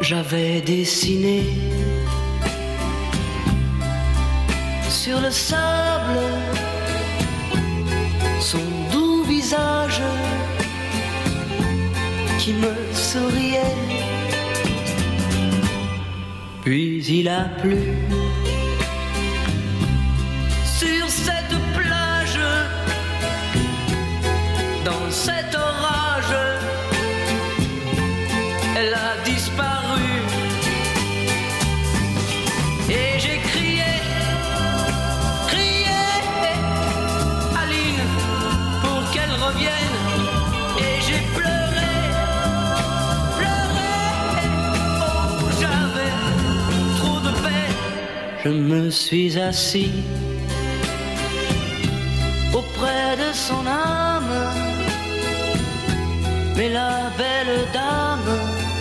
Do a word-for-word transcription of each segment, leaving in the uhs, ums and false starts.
j'avais dessiné sur le sable son doux visage qui me souriait. Puis il a plu sur cette plage, dans cet orage, elle a disparu. Et j'ai crié, crié, Aline, pour qu'elle revienne. Et j'ai pleuré, pleuré, oh j'avais trop de peine. Je me suis assis auprès de son âme, mais la belle dame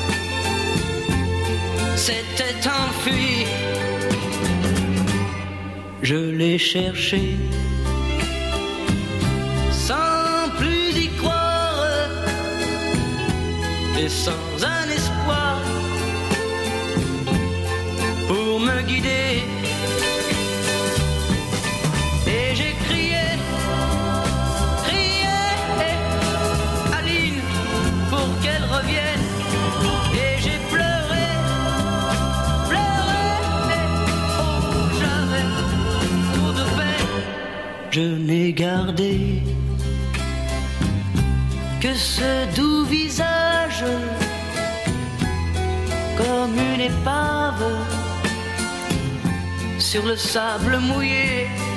s'était enfuie. Je l'ai cherchée sans plus y croire et sans un espoir pour me guider. Et j'ai crié, crié, Aline, pour qu'elle revienne. Et j'ai pleuré, pleuré, oh j'avais trop de peine. Je n'ai gardé que ce doux visage, comme une épave sur le sable mouillé.